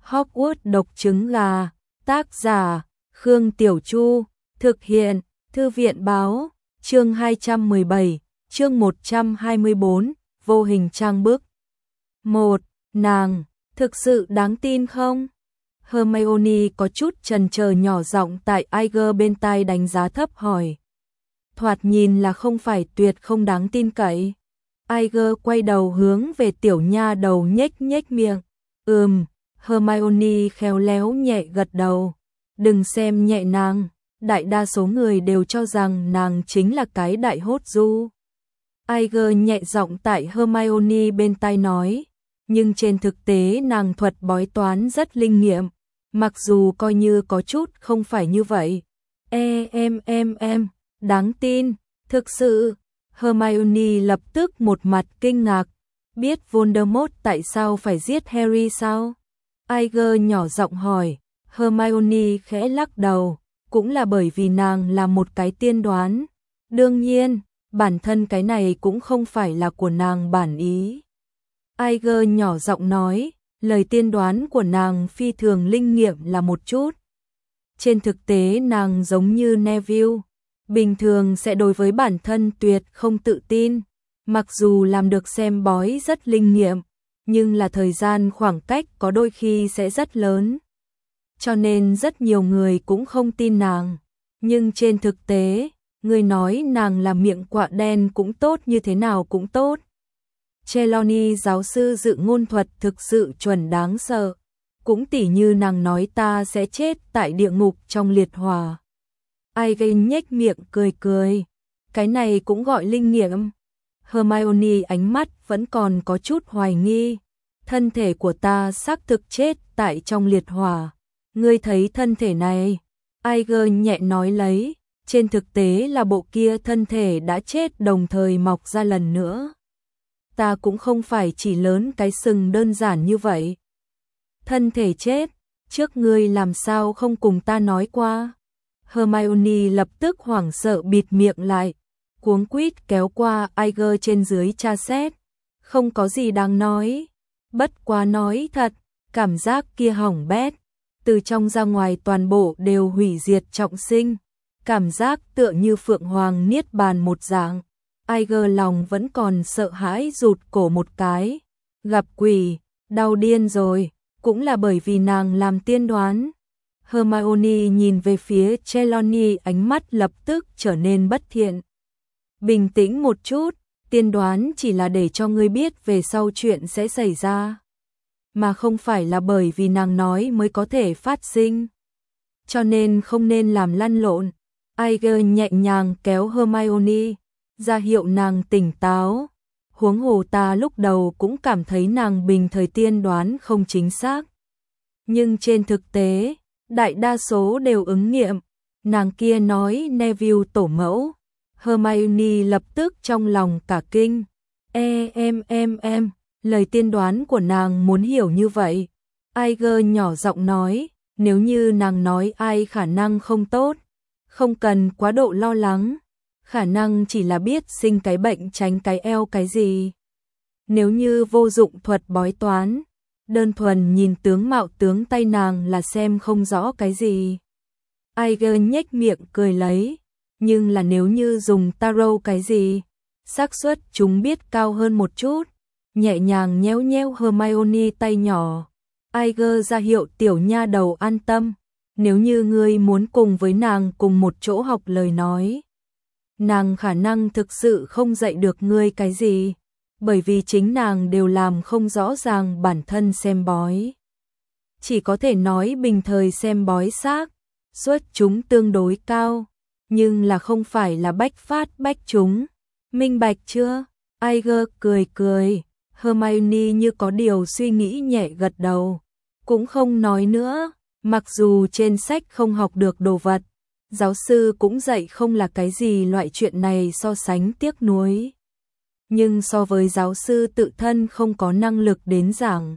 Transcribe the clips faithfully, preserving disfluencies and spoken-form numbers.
Hogwarts độc trứng gà, tác giả, Khương Tiểu Chu, thực hiện, Thư viện báo, chương hai trăm mười bảy, chương một trăm hai mươi tư, vô hình trang bức. một. Nàng, thực sự đáng tin không? Hermione có chút chần chờ nhỏ giọng tại Iger bên tai đánh giá thấp hỏi. Thoạt nhìn là không phải tuyệt không đáng tin cậy. Iger quay đầu hướng về tiểu nha đầu nhếch nhếch miệng. Ừm, Hermione khéo léo nhẹ gật đầu. Đừng xem nhẹ nàng, đại đa số người đều cho rằng nàng chính là cái đại hốt du. Iger nhẹ giọng tại Hermione bên tai nói, nhưng trên thực tế nàng thuật bói toán rất linh nghiệm, mặc dù coi như có chút không phải như vậy. E em em em, đáng tin, thực sự. Hermione lập tức một mặt kinh ngạc, biết Voldemort tại sao phải giết Harry sao? Iger nhỏ giọng hỏi, Hermione khẽ lắc đầu, cũng là bởi vì nàng là một cái tiên đoán. Đương nhiên, bản thân cái này cũng không phải là của nàng bản ý. Iger nhỏ giọng nói, lời tiên đoán của nàng phi thường linh nghiệm là một chút. Trên thực tế nàng giống như Neville, bình thường sẽ đối với bản thân tuyệt không tự tin, mặc dù làm được xem bói rất linh nghiệm, nhưng là thời gian khoảng cách có đôi khi sẽ rất lớn. Cho nên rất nhiều người cũng không tin nàng, nhưng trên thực tế, người nói nàng là miệng quạ đen cũng tốt như thế nào cũng tốt. Trelawney giáo sư dự ngôn thuật thực sự chuẩn đáng sợ, cũng tỉ như nàng nói ta sẽ chết tại địa ngục trong liệt hỏa. Iger nhếch miệng cười cười, cái này cũng gọi linh nghiệm. Hermione ánh mắt vẫn còn có chút hoài nghi, thân thể của ta xác thực chết tại trong liệt hỏa. Ngươi thấy thân thể này? Iger nhẹ nói lấy, trên thực tế là bộ kia thân thể đã chết đồng thời mọc ra lần nữa. Ta cũng không phải chỉ lớn cái sừng đơn giản như vậy. Thân thể chết, trước ngươi làm sao không cùng ta nói qua? Hermione lập tức hoảng sợ bịt miệng lại, cuống quýt kéo qua Iger trên dưới tra xét. Không có gì đáng nói, bất quá nói thật, cảm giác kia hỏng bét, từ trong ra ngoài toàn bộ đều hủy diệt trọng sinh, cảm giác tựa như Phượng Hoàng niết bàn một dạng. Iger lòng vẫn còn sợ hãi rụt cổ một cái, gặp quỷ, đau điên rồi, cũng là bởi vì nàng làm tiên đoán. Hermione nhìn về phía Trelawney, ánh mắt lập tức trở nên bất thiện. Bình tĩnh một chút, tiên đoán chỉ là để cho ngươi biết về sau chuyện sẽ xảy ra, mà không phải là bởi vì nàng nói mới có thể phát sinh. Cho nên không nên làm lăn lộn. Iger nhẹ nhàng kéo Hermione, ra hiệu nàng tỉnh táo. Huống hồ ta lúc đầu cũng cảm thấy nàng bình thời tiên đoán không chính xác. Nhưng trên thực tế, đại đa số đều ứng nghiệm. Nàng kia nói Neville tổ mẫu. Hermione lập tức trong lòng cả kinh. E em em em, lời tiên đoán của nàng muốn hiểu như vậy. Iger nhỏ giọng nói, nếu như nàng nói ai khả năng không tốt, không cần quá độ lo lắng. Khả năng chỉ là biết sinh cái bệnh tránh cái eo cái gì. Nếu như vô dụng thuật bói toán, đơn thuần nhìn tướng mạo tướng tay nàng là xem không rõ cái gì. Iger nhếch miệng cười lấy, nhưng là nếu như dùng tarot cái gì, xác suất chúng biết cao hơn một chút. Nhẹ nhàng nhéo nhéo Hermione tay nhỏ. Iger ra hiệu tiểu nha đầu an tâm, nếu như ngươi muốn cùng với nàng cùng một chỗ học lời nói, nàng khả năng thực sự không dạy được ngươi cái gì, bởi vì chính nàng đều làm không rõ ràng bản thân xem bói. Chỉ có thể nói bình thời xem bói xác suất chúng tương đối cao, nhưng là không phải là bách phát bách chúng. Minh bạch chưa? Iger cười cười, Hermione như có điều suy nghĩ nhẹ gật đầu, cũng không nói nữa, mặc dù trên sách không học được đồ vật, giáo sư cũng dạy không là cái gì loại chuyện này so sánh tiếc nuối. Nhưng so với giáo sư tự thân không có năng lực đến giảng,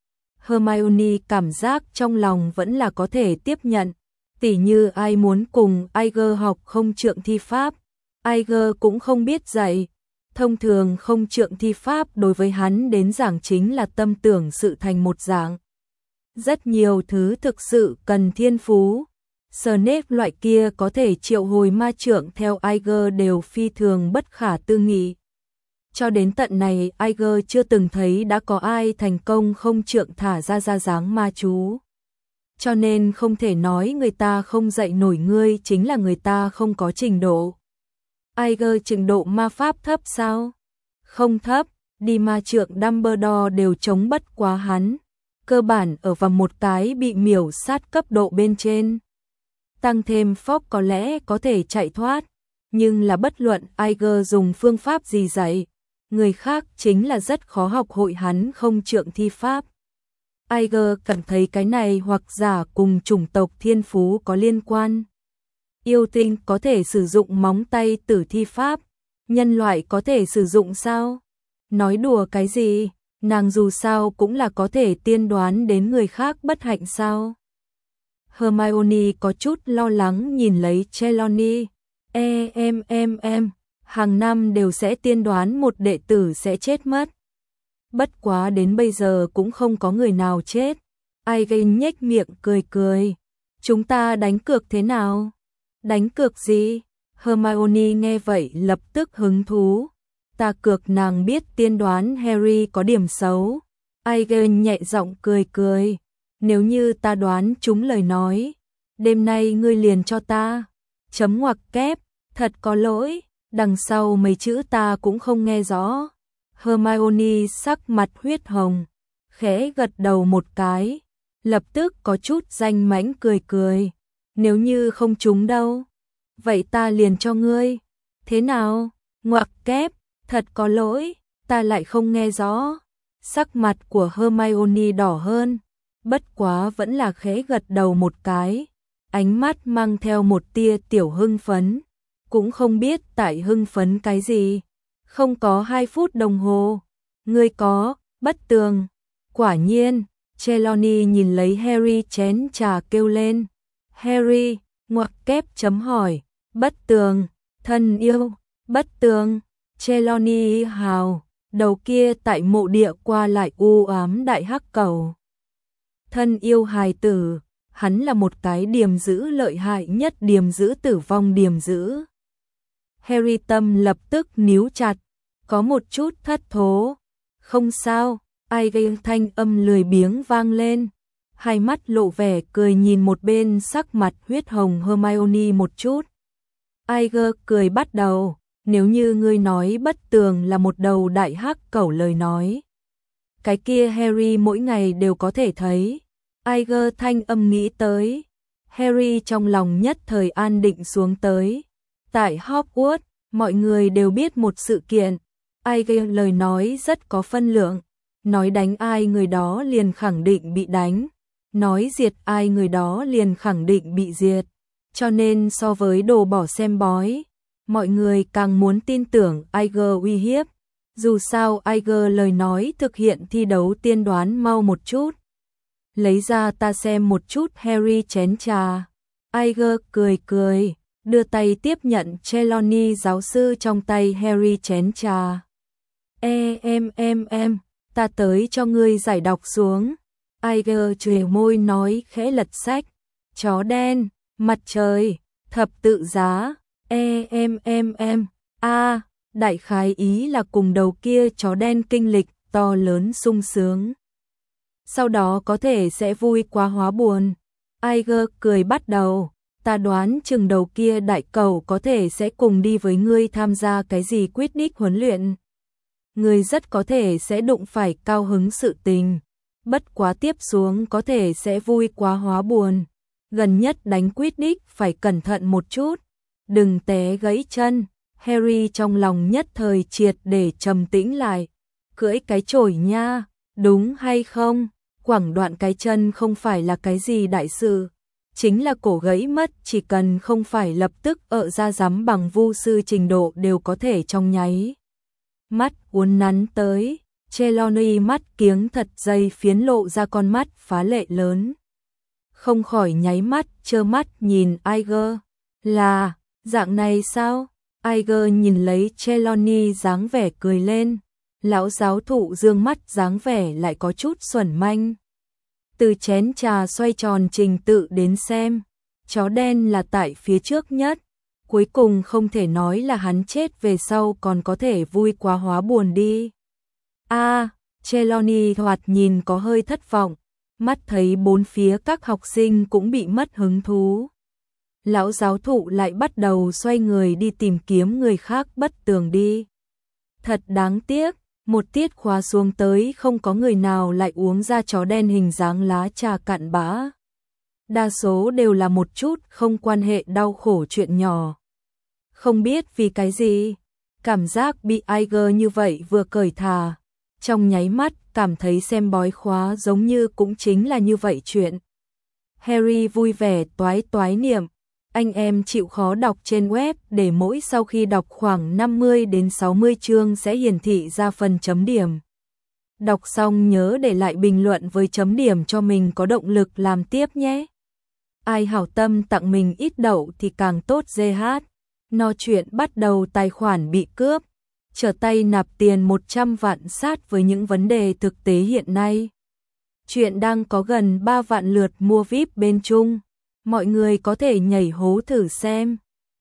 Hermione cảm giác trong lòng vẫn là có thể tiếp nhận. Tỉ như ai muốn cùng Iger học không trượng thi pháp, Iger cũng không biết dạy. Thông thường không trượng thi pháp đối với hắn đến giảng chính là tâm tưởng sự thành một dạng. Rất nhiều thứ thực sự cần thiên phú. Snape loại kia có thể triệu hồi ma trượng theo Iger đều phi thường bất khả tư nghị. Cho đến tận này Iger chưa từng thấy đã có ai thành công không trượng thả ra ra dáng ma chú. Cho nên không thể nói người ta không dạy nổi ngươi, chính là người ta không có trình độ. Iger trình độ ma pháp thấp sao? Không thấp, đi ma trượng Dumbledore đều chống bất quá hắn. Cơ bản ở vào một cái bị miểu sát cấp độ bên trên. Tăng thêm Fogg có lẽ có thể chạy thoát, nhưng là bất luận Iger dùng phương pháp gì dạy, người khác chính là rất khó học hội hắn không trượng thi pháp. Iger cảm thấy cái này hoặc giả cùng chủng tộc thiên phú có liên quan. Yêu tinh có thể sử dụng móng tay tử thi pháp, nhân loại có thể sử dụng sao? Nói đùa cái gì, nàng dù sao cũng là có thể tiên đoán đến người khác bất hạnh sao? Hermione có chút lo lắng nhìn lấy Trelawney. E em em em, hàng năm đều sẽ tiên đoán một đệ tử sẽ chết mất. Bất quá đến bây giờ cũng không có người nào chết. Ai gây nhếch miệng cười cười. Chúng ta đánh cược thế nào? Đánh cược gì? Hermione nghe vậy lập tức hứng thú. Ta cược nàng biết tiên đoán Harry có điểm xấu. Ai gây nhẹ giọng cười cười. Nếu như ta đoán trúng lời nói, đêm nay ngươi liền cho ta chấm ngoặc kép, thật có lỗi, đằng sau mấy chữ ta cũng không nghe rõ. Hermione sắc mặt huyết hồng, khẽ gật đầu một cái, lập tức có chút danh mãnh cười cười. Nếu như không trúng đâu, vậy ta liền cho ngươi. Thế nào? Ngoặc kép, thật có lỗi, ta lại không nghe rõ. Sắc mặt của Hermione đỏ hơn, bất quá vẫn là khẽ gật đầu một cái, ánh mắt mang theo một tia tiểu hưng phấn, cũng không biết tại hưng phấn cái gì. Không có hai phút đồng hồ, ngươi có, bất tường. Quả nhiên, Trelawney nhìn lấy Harry chén trà kêu lên. Harry, ngoặc kép chấm hỏi, bất tường, thân yêu, bất tường. Trelawney hào, đầu kia tại mộ địa qua lại u ám đại hắc cầu. Thân yêu hài tử, hắn là một cái điềm giữ lợi hại nhất điềm giữ tử vong điềm giữ. Harry tâm lập tức níu chặt, có một chút thất thố. Không sao, ai gây thanh âm lười biếng vang lên. Hai mắt lộ vẻ cười nhìn một bên sắc mặt huyết hồng Hermione một chút. Iger cười bắt đầu, nếu như ngươi nói bất tường là một đầu đại hắc cẩu lời nói. Cái kia Harry mỗi ngày đều có thể thấy. Iger thanh âm nghĩ tới. Harry trong lòng nhất thời an định xuống tới. Tại Hogwarts, mọi người đều biết một sự kiện. Iger lời nói rất có phân lượng. Nói đánh ai người đó liền khẳng định bị đánh. Nói diệt ai người đó liền khẳng định bị diệt. Cho nên so với đồ bỏ xem bói, mọi người càng muốn tin tưởng Iger uy hiếp. Dù sao Iger lời nói thực hiện thi đấu tiên đoán mau một chút. Lấy ra ta xem một chút Harry chén trà. Iger cười cười, đưa tay tiếp nhận Trelawney giáo sư trong tay Harry chén trà. E em em em, ta tới cho ngươi giải đọc xuống. Iger chề môi nói khẽ lật sách. Chó đen, mặt trời, thập tự giá. E em em em, a, đại khái ý là cùng đầu kia chó đen kinh lịch to lớn sung sướng. Sau đó có thể sẽ vui quá hóa buồn. Iger cười bắt đầu, ta đoán chừng đầu kia đại cầu có thể sẽ cùng đi với ngươi tham gia cái gì Quidditch huấn luyện. Ngươi rất có thể sẽ đụng phải cao hứng sự tình, bất quá tiếp xuống có thể sẽ vui quá hóa buồn. Gần nhất đánh Quidditch phải cẩn thận một chút, đừng té gãy chân. Harry trong lòng nhất thời triệt để trầm tĩnh lại. Cưỡi cái chổi nha, đúng hay không? Quẳng đoạn cái chân không phải là cái gì đại sự, chính là cổ gãy mất, chỉ cần không phải lập tức ợ ra rắm bằng vu sư trình độ đều có thể trong nháy mắt uốn nắn tới. Trelawney mắt kiếng thật dày phiến lộ ra con mắt phá lệ lớn, không khỏi nháy mắt trơ mắt nhìn Iger. Là dạng này sao? Iger nhìn lấy Trelawney dáng vẻ cười lên. Lão giáo thụ dương mắt dáng vẻ lại có chút xuẩn manh. từ chén trà xoay tròn trình tự đến xem. Chó đen là tại phía trước nhất. Cuối cùng không thể nói là hắn chết về sau còn có thể vui quá hóa buồn đi. A, à, Trelawney thoạt nhìn có hơi thất vọng, mắt thấy bốn phía các học sinh cũng bị mất hứng thú. Lão giáo thụ lại bắt đầu xoay người đi tìm kiếm người khác bất tường đi. Thật đáng tiếc, một tiết khóa xuống tới không có người nào lại uống ra chó đen hình dáng lá trà cặn bã. Đa số đều là một chút không quan hệ đau khổ chuyện nhỏ. Không biết vì cái gì, cảm giác bị Iger như vậy vừa cởi thà, trong nháy mắt cảm thấy xem bói khóa giống như cũng chính là như vậy chuyện. Harry vui vẻ toái toái niệm, anh em chịu khó đọc trên web để mỗi sau khi đọc khoảng năm mươi đến sáu mươi chương sẽ hiển thị ra phần chấm điểm. Đọc xong nhớ để lại bình luận với chấm điểm cho mình có động lực làm tiếp nhé. Ai hảo tâm tặng mình ít đậu thì càng tốt giê hát. No chuyện bắt đầu tài khoản bị cướp, trở tay nạp tiền một trăm vạn sát với những vấn đề thực tế hiện nay. Chuyện đang có gần ba vạn lượt mua víp bên Trung, mọi người có thể nhảy hố thử xem.